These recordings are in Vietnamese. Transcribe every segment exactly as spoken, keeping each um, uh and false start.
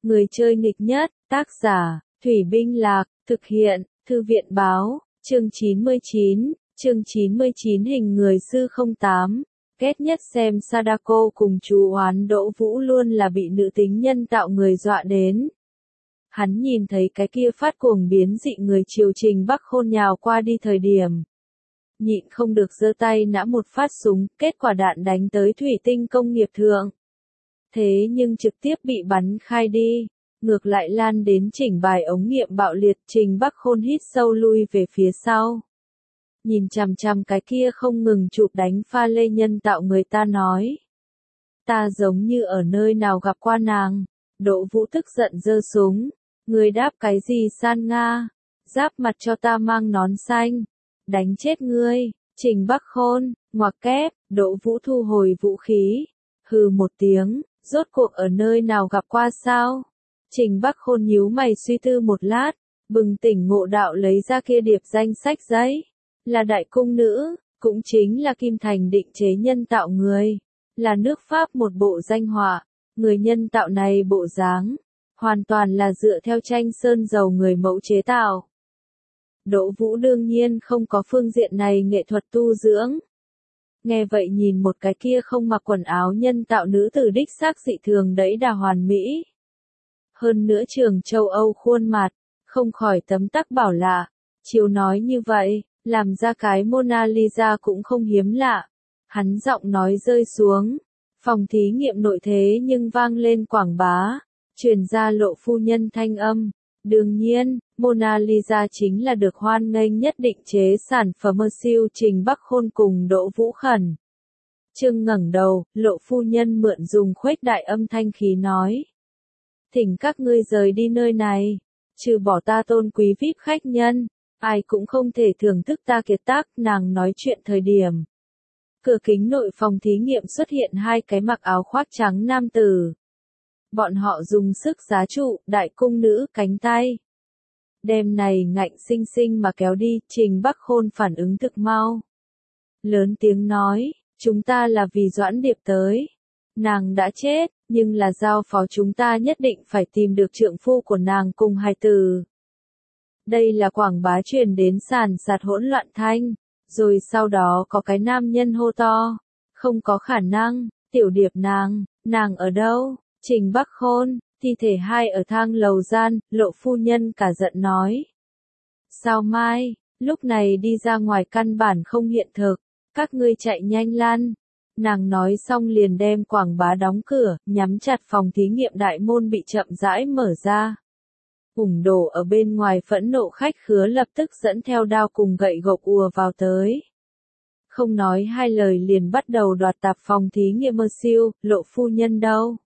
Người chơi nghịch nhất, tác giả, Thủy Binh Lạc, thực hiện, Thư viện Báo, chương chín mươi chín, chương chín mươi chín hình người sư không tám. Ghét nhất xem Sadako cùng chú oán Đỗ Vũ luôn là bị nữ tính nhân tạo người dọa đến. Hắn nhìn thấy cái kia phát cuồng biến dị người triều Trình Bắc Khôn nhào qua đi thời điểm. Nhịn không được giơ tay nã một phát súng, kết quả đạn đánh tới thủy tinh công nghiệp thượng. Thế nhưng trực tiếp bị bắn khai đi, ngược lại lan đến chỉnh bài ống nghiệm bạo liệt. Trình Bắc Khôn hít sâu lui về phía sau. Nhìn chằm chằm cái kia không ngừng chụp đánh pha lê nhân tạo người ta nói. Ta giống như ở nơi nào gặp qua nàng. Đỗ Vũ tức giận giơ súng. Người đáp cái gì san Nga? Giáp mặt cho ta mang nón xanh. Đánh chết ngươi. Trình Bắc Khôn, ngoặc kép, Đỗ Vũ thu hồi vũ khí. Hừ một tiếng, rốt cuộc ở nơi nào gặp qua sao? Trình Bắc Khôn nhíu mày suy tư một lát, bừng tỉnh ngộ đạo lấy ra kia điệp danh sách giấy. Là đại cung nữ, cũng chính là Kim Thành định chế nhân tạo người. Là nước Pháp một bộ danh họa, người nhân tạo này bộ dáng. Hoàn toàn là dựa theo tranh sơn dầu người mẫu chế tạo. Đỗ Vũ đương nhiên không có phương diện này nghệ thuật tu dưỡng. Nghe vậy nhìn một cái kia không mặc quần áo nhân tạo nữ tử đích xác dị thường đẫy đà hoàn mỹ. Hơn nữa trường châu Âu khuôn mặt, không khỏi tấm tắc bảo lạ. Chiếu nói như vậy, làm ra cái Mona Lisa cũng không hiếm lạ. Hắn giọng nói rơi xuống. Phòng thí nghiệm nội thế nhưng vang lên quảng bá. Truyền ra Lộ phu nhân thanh âm. Đương nhiên, Mona Lisa chính là được hoan nghênh nhất định chế sản phẩm siêu Trình Bắc Khôn cùng Đỗ Vũ khẩn. Trương ngẩng đầu, Lộ phu nhân mượn dùng khuếch đại âm thanh khí nói. Thỉnh các ngươi rời đi nơi này, trừ bỏ ta tôn quý vê i pê khách nhân, ai cũng không thể thưởng thức ta kiệt tác. Nàng nói chuyện thời điểm. Cửa kính nội phòng thí nghiệm xuất hiện hai cái mặc áo khoác trắng nam tử. Bọn họ dùng sức giá trụ đại cung nữ cánh tay. Đêm này ngạnh sinh sinh mà kéo đi. Trình Bắc Khôn phản ứng thực mau. Lớn tiếng nói, chúng ta là vì Doãn Điệp tới. Nàng đã chết, nhưng là giao phó chúng ta nhất định phải tìm được trượng phu của nàng cùng hài tử. Đây là quảng bá truyền đến sàn sạt hỗn loạn thanh. Rồi sau đó có cái nam nhân hô to. Không có khả năng, Tiểu Điệp nàng, nàng ở đâu? Trình Bắc Khôn, thi thể hai ở thang lầu gian. Lộ phu nhân cả giận nói. Sao mai, lúc này đi ra ngoài căn bản không hiện thực, các ngươi chạy nhanh lăn. Nàng nói xong liền đem quảng bá đóng cửa, nhắm chặt phòng thí nghiệm đại môn bị chậm rãi mở ra. Ủng đổ ở bên ngoài phẫn nộ khách khứa lập tức dẫn theo đao cùng gậy gộc ùa vào tới. Không nói hai lời liền bắt đầu đoạt tạp phòng thí nghiệm mơ siêu. Lộ phu nhân đâu?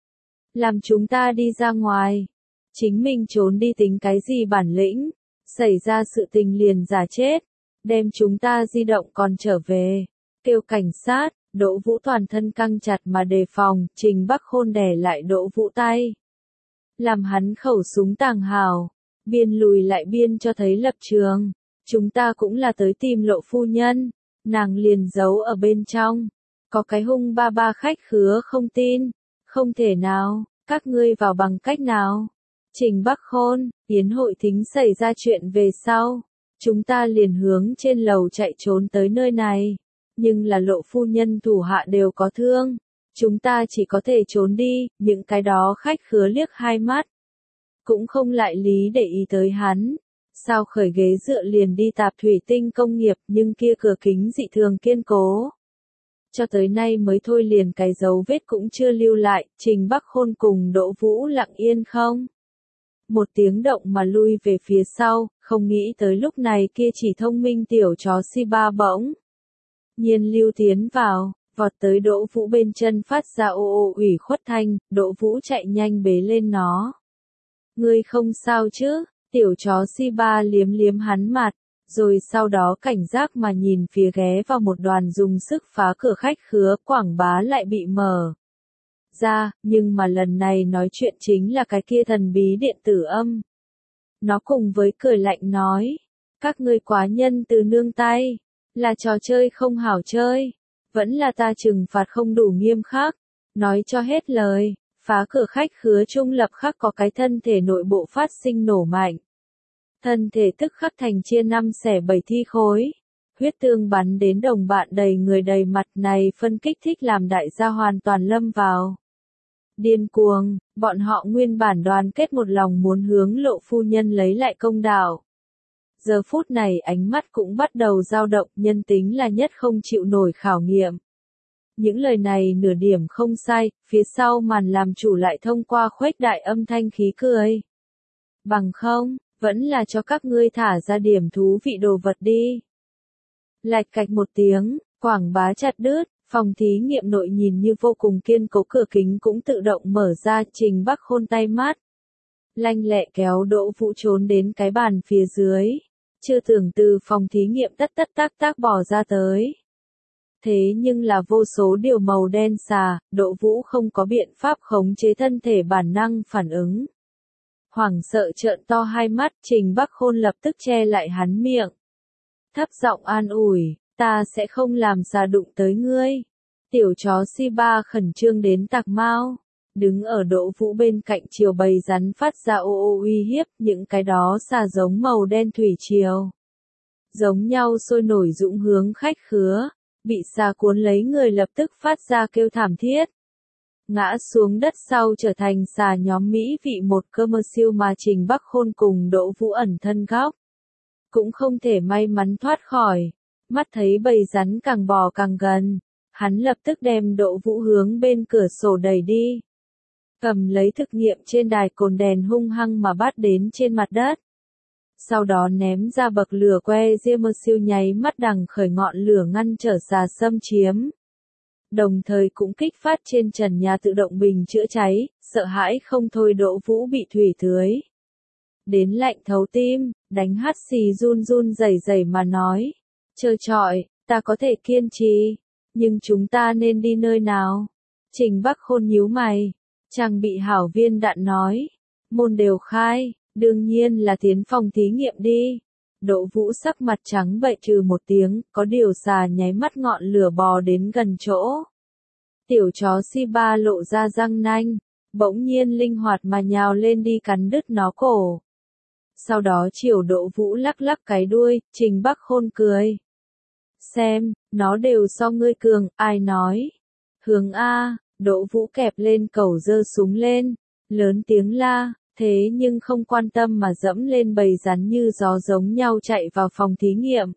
Làm chúng ta đi ra ngoài. Chính mình trốn đi tính cái gì bản lĩnh. Xảy ra sự tình liền giả chết. Đem chúng ta di động còn trở về. Kêu cảnh sát. Đỗ Vũ toàn thân căng chặt mà đề phòng. Trình Bắc Khôn đè lại Đỗ Vũ tay. Làm hắn khẩu súng tàng hào. Biên lùi lại biên cho thấy lập trường. Chúng ta cũng là tới tìm Lộ phu nhân. Nàng liền giấu ở bên trong. Có cái hung ba ba khách khứa không tin. Không thể nào, các ngươi vào bằng cách nào? Trình Bắc Khôn, yến hội thính xảy ra chuyện về sau. Chúng ta liền hướng trên lầu chạy trốn tới nơi này. Nhưng là Lộ phu nhân thủ hạ đều có thương. Chúng ta chỉ có thể trốn đi. Những cái đó khách khứa liếc hai mắt. Cũng không lại lý để ý tới hắn. Sao khởi ghế dựa liền đi tạp thủy tinh công nghiệp. Nhưng kia cửa kính dị thường kiên cố. Cho tới nay mới thôi liền cái dấu vết cũng chưa lưu lại. Trình Bắc Khôn cùng Đỗ Vũ lặng yên không một tiếng động mà lui về phía sau. Không nghĩ tới lúc này kia chỉ thông minh tiểu chó Shiba bỗng nhiên lưu tiến vào, vọt tới Đỗ Vũ bên chân phát ra ô ô ủy khuất thanh. Đỗ Vũ chạy nhanh bế lên nó. Ngươi không sao chứ? Tiểu chó Shiba liếm liếm hắn mặt. Rồi sau đó cảnh giác mà nhìn phía ghé vào một đoàn dùng sức phá cửa khách khứa. Quảng bá lại bị mở ra, nhưng mà lần này nói chuyện chính là cái kia thần bí điện tử âm. Nó cùng với cười lạnh nói. Các ngươi quá nhân từ nương tay. Là trò chơi không hảo chơi. Vẫn là ta trừng phạt không đủ nghiêm khắc. Nói cho hết lời. Phá cửa khách khứa trung lập khắc có cái thân thể nội bộ phát sinh nổ mạnh. Thân thể tức khắc thành chia năm xẻ bảy thi khối. Huyết tương bắn đến đồng bạn đầy người đầy mặt này phân kích thích làm đại gia hoàn toàn lâm vào điên cuồng, bọn họ nguyên bản đoàn kết một lòng muốn hướng Lộ phu nhân lấy lại công đạo. Giờ phút này ánh mắt cũng bắt đầu dao động, nhân tính là nhất không chịu nổi khảo nghiệm. Những lời này nửa điểm không sai, phía sau màn làm chủ lại thông qua khuếch đại âm thanh khí cười. Bằng không, vẫn là cho các ngươi thả ra điểm thú vị đồ vật đi. Lạch cạch một tiếng, quảng bá chặt đứt, phòng thí nghiệm nội nhìn như vô cùng kiên cố cửa kính cũng tự động mở ra. Trình Bắc Khôn tay mát lanh lẹ kéo Đỗ Vũ trốn đến cái bàn phía dưới, chưa tưởng từ phòng thí nghiệm tất tất tác tác bỏ ra tới. Thế nhưng là vô số điều màu đen xà, Đỗ Vũ không có biện pháp khống chế thân thể bản năng phản ứng. Hoảng sợ trợn to hai mắt, Trình Bắc Khôn lập tức che lại hắn miệng. Thấp giọng an ủi, ta sẽ không làm xà đụng tới ngươi. Tiểu chó si ba khẩn trương đến tạc mau, đứng ở Đỗ Vũ bên cạnh chiều bầy rắn phát ra ô ô uy hiếp, những cái đó xà giống màu đen thủy triều. Giống nhau sôi nổi dũng hướng khách khứa, bị xà cuốn lấy người lập tức phát ra kêu thảm thiết. Ngã xuống đất sau trở thành xà nhóm Mỹ vị một cơ mơ siêu mà Trình Bắc Khôn cùng Đỗ Vũ ẩn thân góc. Cũng không thể may mắn thoát khỏi, mắt thấy bầy rắn càng bò càng gần, hắn lập tức đem Đỗ Vũ hướng bên cửa sổ đẩy đi. Cầm lấy thực nghiệm trên đài cồn đèn hung hăng mà bắt đến trên mặt đất. Sau đó ném ra bậc lửa que ria mơ siêu nháy mắt đằng khởi ngọn lửa ngăn trở xà xâm chiếm. Đồng thời cũng kích phát trên trần nhà tự động bình chữa cháy, sợ hãi không thôi Đỗ Vũ bị thủy tưới đến lạnh thấu tim, đánh hắt xì run run rẩy rẩy mà nói, trơ trọi, ta có thể kiên trì, nhưng chúng ta nên đi nơi nào? Trình Bắc Khôn nhíu mày, chàng bị hảo viên đạn nói, môn đều khai, đương nhiên là tiến phòng thí nghiệm đi. Đỗ Vũ sắc mặt trắng bệch trừ một tiếng, có điều xà nháy mắt ngọn lửa bò đến gần chỗ. Tiểu chó si ba lộ ra răng nanh, bỗng nhiên linh hoạt mà nhào lên đi cắn đứt nó cổ. Sau đó chiều Đỗ Vũ lắc lắc cái đuôi, Trình Bắc Khôn cười. Xem, nó đều so ngươi cường, ai nói. Hướng A, Đỗ Vũ kẹp lên cẩu giơ súng lên, lớn tiếng la, thế nhưng không quan tâm mà dẫm lên bầy rắn như gió giống nhau chạy vào phòng thí nghiệm.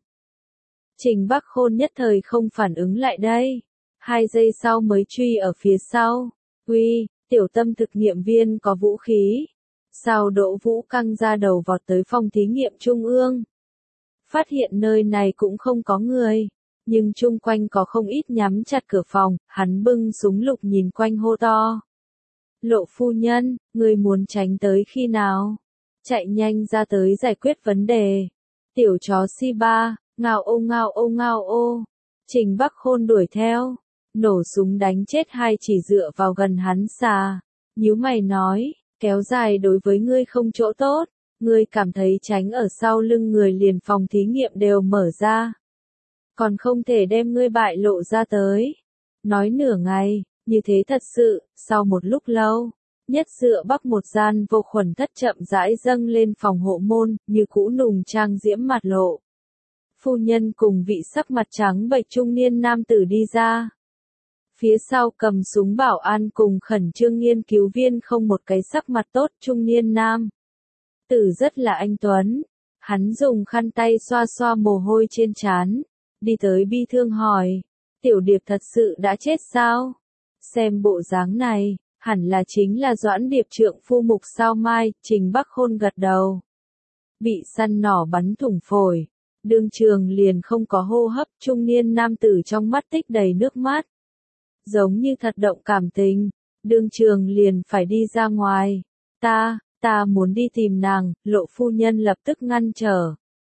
Trình Bắc Khôn nhất thời không phản ứng lại đây, hai giây sau mới truy ở phía sau. Uy, tiểu tâm thực nghiệm viên có vũ khí. Sao Đỗ Vũ căng ra đầu vọt tới phòng thí nghiệm trung ương. Phát hiện nơi này cũng không có người, nhưng chung quanh có không ít nhắm chặt cửa phòng, hắn bưng súng lục nhìn quanh hô to. Lộ phu nhân, người muốn tránh tới khi nào? Chạy nhanh ra tới giải quyết vấn đề. Tiểu chó si ba, ngao ô ngao ô ngao ô. Trình Bắc Khôn đuổi theo, nổ súng đánh chết hai chỉ dựa vào gần hắn xà. Nhíu mày nói, kéo dài đối với ngươi không chỗ tốt, ngươi cảm thấy tránh ở sau lưng người liền phòng thí nghiệm đều mở ra. Còn không thể đem ngươi bại lộ ra tới. Nói nửa ngày, như thế thật sự, sau một lúc lâu, nhất dựa bắc một gian vô khuẩn thất chậm rãi dâng lên phòng hộ môn, như cũ nùng trang diễm mặt lộ. Phu nhân cùng vị sắc mặt trắng bệch trung niên nam tử đi ra. Phía sau cầm súng bảo an cùng khẩn trương nghiên cứu viên không một cái sắc mặt tốt trung niên nam. Tử rất là anh tuấn, hắn dùng khăn tay xoa xoa mồ hôi trên trán, đi tới bi thương hỏi, tiểu điệp thật sự đã chết sao? Xem bộ dáng này, hẳn là chính là Doãn Điệp trượng phu Mục Sao Mai. Trình Bắc Khôn gật đầu. Bị săn nỏ bắn thủng phổi, đương trường liền không có hô hấp, trung niên nam tử trong mắt tích đầy nước mắt. Giống như thật động cảm tình, đương trường liền phải đi ra ngoài. Ta, ta muốn đi tìm nàng, Lộ phu nhân lập tức ngăn trở.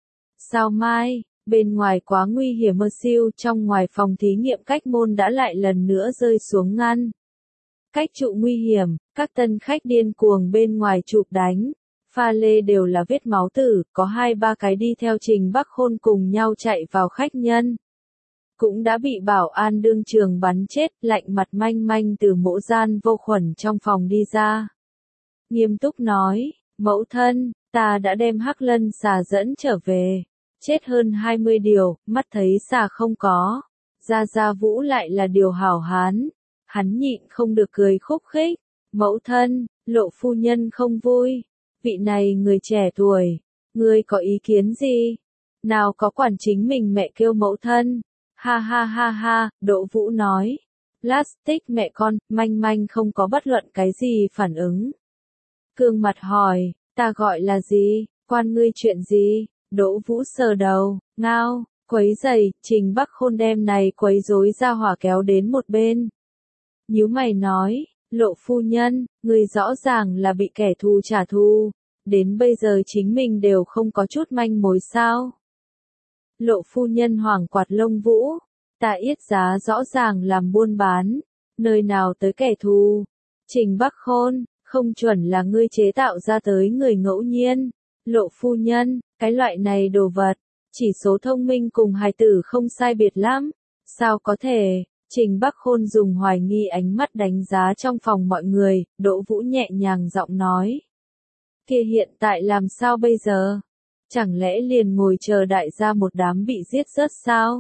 Sao Mai, bên ngoài quá nguy hiểm mơ siêu, trong ngoài phòng thí nghiệm cách môn đã lại lần nữa rơi xuống ngăn. Cách trụ nguy hiểm, các tân khách điên cuồng bên ngoài chụp đánh. Pha lê đều là vết máu tử, có hai ba cái đi theo Trình Bắc Khôn cùng nhau chạy vào khách nhân. cũng đã bị bảo an đương trường bắn chết, lạnh mặt manh manh từ mỗ gian vô khuẩn trong phòng đi ra. Nghiêm túc nói, mẫu thân, ta đã đem Hắc Lân xà dẫn trở về. Chết hơn hai mươi điều, mắt thấy xà không có. Gia Gia Vũ lại là điều hảo hán. Hắn nhịn không được cười khúc khích. Mẫu thân, Lộ phu nhân không vui. Vị này người trẻ tuổi, ngươi có ý kiến gì? Nào có quản chính mình mẹ kêu mẫu thân. Ha ha ha ha, Đỗ Vũ nói. Plastic mẹ con, manh manh không có bất luận cái gì phản ứng. Cương mặt hỏi, ta gọi là gì, quan ngươi chuyện gì? Đỗ Vũ sờ đầu, ngao, quấy giày, Trình Bắc Khôn đem này quấy rối ra hỏa kéo đến một bên. Nhíu mày nói, Lộ phu nhân, người rõ ràng là bị kẻ thù trả thù, đến bây giờ chính mình đều không có chút manh mối sao. Lộ phu nhân hoảng quạt lông vũ, ta yết giá rõ ràng làm buôn bán, nơi nào tới kẻ thù. Trình Bắc Khôn, không chuẩn là ngươi chế tạo ra tới người ngẫu nhiên. Lộ phu nhân, cái loại này đồ vật, chỉ số thông minh cùng hài tử không sai biệt lắm. Sao có thể? Trình Bắc Khôn dùng hoài nghi ánh mắt đánh giá trong phòng mọi người, Đỗ Vũ nhẹ nhàng giọng nói. Kia hiện tại làm sao bây giờ? Chẳng lẽ liền ngồi chờ đại gia một đám bị giết rớt sao?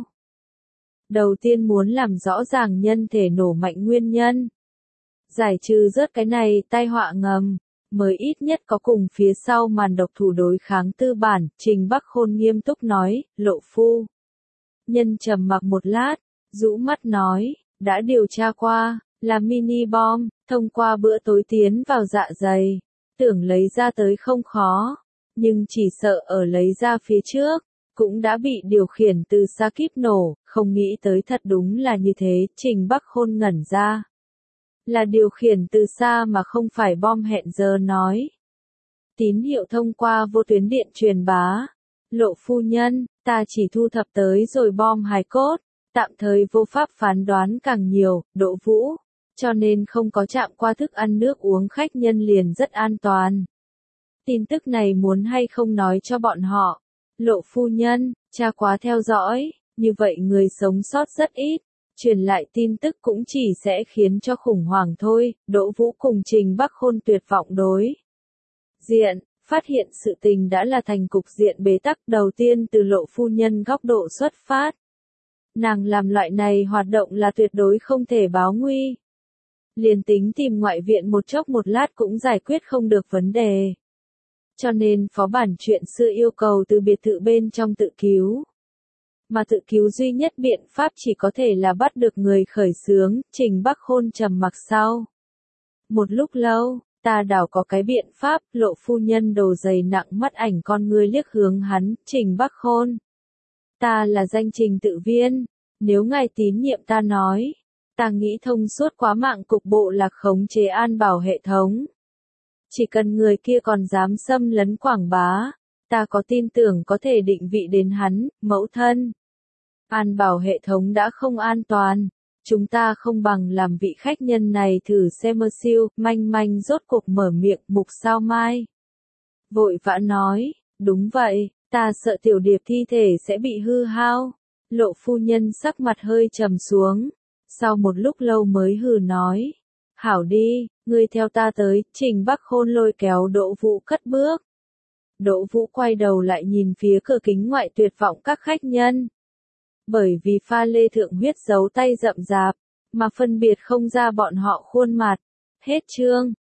Đầu tiên muốn làm rõ ràng nhân thể nổ mạnh nguyên nhân. Giải trừ rớt cái này tai họa ngầm, mới ít nhất có cùng phía sau màn độc thủ đối kháng tư bản, Trình Bắc Khôn nghiêm túc nói, Lộ phu. Nhân trầm mặc một lát, rũ mắt nói, đã điều tra qua, là mini bom, thông qua bữa tối tiến vào dạ dày, tưởng lấy ra tới không khó, nhưng chỉ sợ ở lấy ra phía trước, cũng đã bị điều khiển từ xa kíp nổ, không nghĩ tới thật đúng là như thế, Trình Bắc Khôn ngẩn ra. Là điều khiển từ xa mà không phải bom hẹn giờ nói. Tín hiệu thông qua vô tuyến điện truyền bá. Lộ phu nhân, ta chỉ thu thập tới rồi bom hài cốt, tạm thời vô pháp phán đoán càng nhiều, Đỗ Vũ, cho nên không có chạm qua thức ăn nước uống khách nhân liền rất an toàn. Tin tức này muốn hay không nói cho bọn họ. Lộ phu nhân, cha quá theo dõi, như vậy người sống sót rất ít. Truyền lại tin tức cũng chỉ sẽ khiến cho khủng hoảng thôi, Đỗ Vũ cùng Trình Bắc Khôn tuyệt vọng đối diện, phát hiện sự tình đã là thành cục diện bế tắc đầu tiên từ Lộ phu nhân góc độ xuất phát. Nàng làm loại này hoạt động là tuyệt đối không thể báo nguy. Liền tính tìm ngoại viện một chốc một lát cũng giải quyết không được vấn đề. Cho nên phó bản chuyện xưa yêu cầu từ biệt thự bên trong tự cứu. Mà tự cứu duy nhất biện pháp chỉ có thể là bắt được người khởi xướng, Trình Bắc Khôn trầm mặc sau. Một lúc lâu, ta đảo có cái biện pháp, Lộ phu nhân đầu dày nặng mắt ảnh con ngươi liếc hướng hắn, Trình Bắc Khôn. Ta là danh trình tự viên, nếu ngài tín nhiệm ta nói, ta nghĩ thông suốt quá mạng cục bộ lạc khống chế an bảo hệ thống. Chỉ cần người kia còn dám xâm lấn quảng bá. Ta có tin tưởng có thể định vị đến hắn, mẫu thân. An bảo hệ thống đã không an toàn. Chúng ta không bằng làm vị khách nhân này thử xem mơ siêu, manh manh rốt cuộc mở miệng mục sao mai. Vội vã nói, đúng vậy, ta sợ tiểu điệp thi thể sẽ bị hư hao. Lộ phu nhân sắc mặt hơi trầm xuống. Sau một lúc lâu mới hừ nói. Hảo đi, ngươi theo ta tới, Trình Bắc Khôn lôi kéo Đỗ Vũ cất bước. Đỗ Vũ quay đầu lại nhìn phía cửa kính ngoại tuyệt vọng các khách nhân. Bởi vì pha lê thượng huyết dấu tay rậm rạp, mà phân biệt không ra bọn họ khuôn mặt. Hết chương.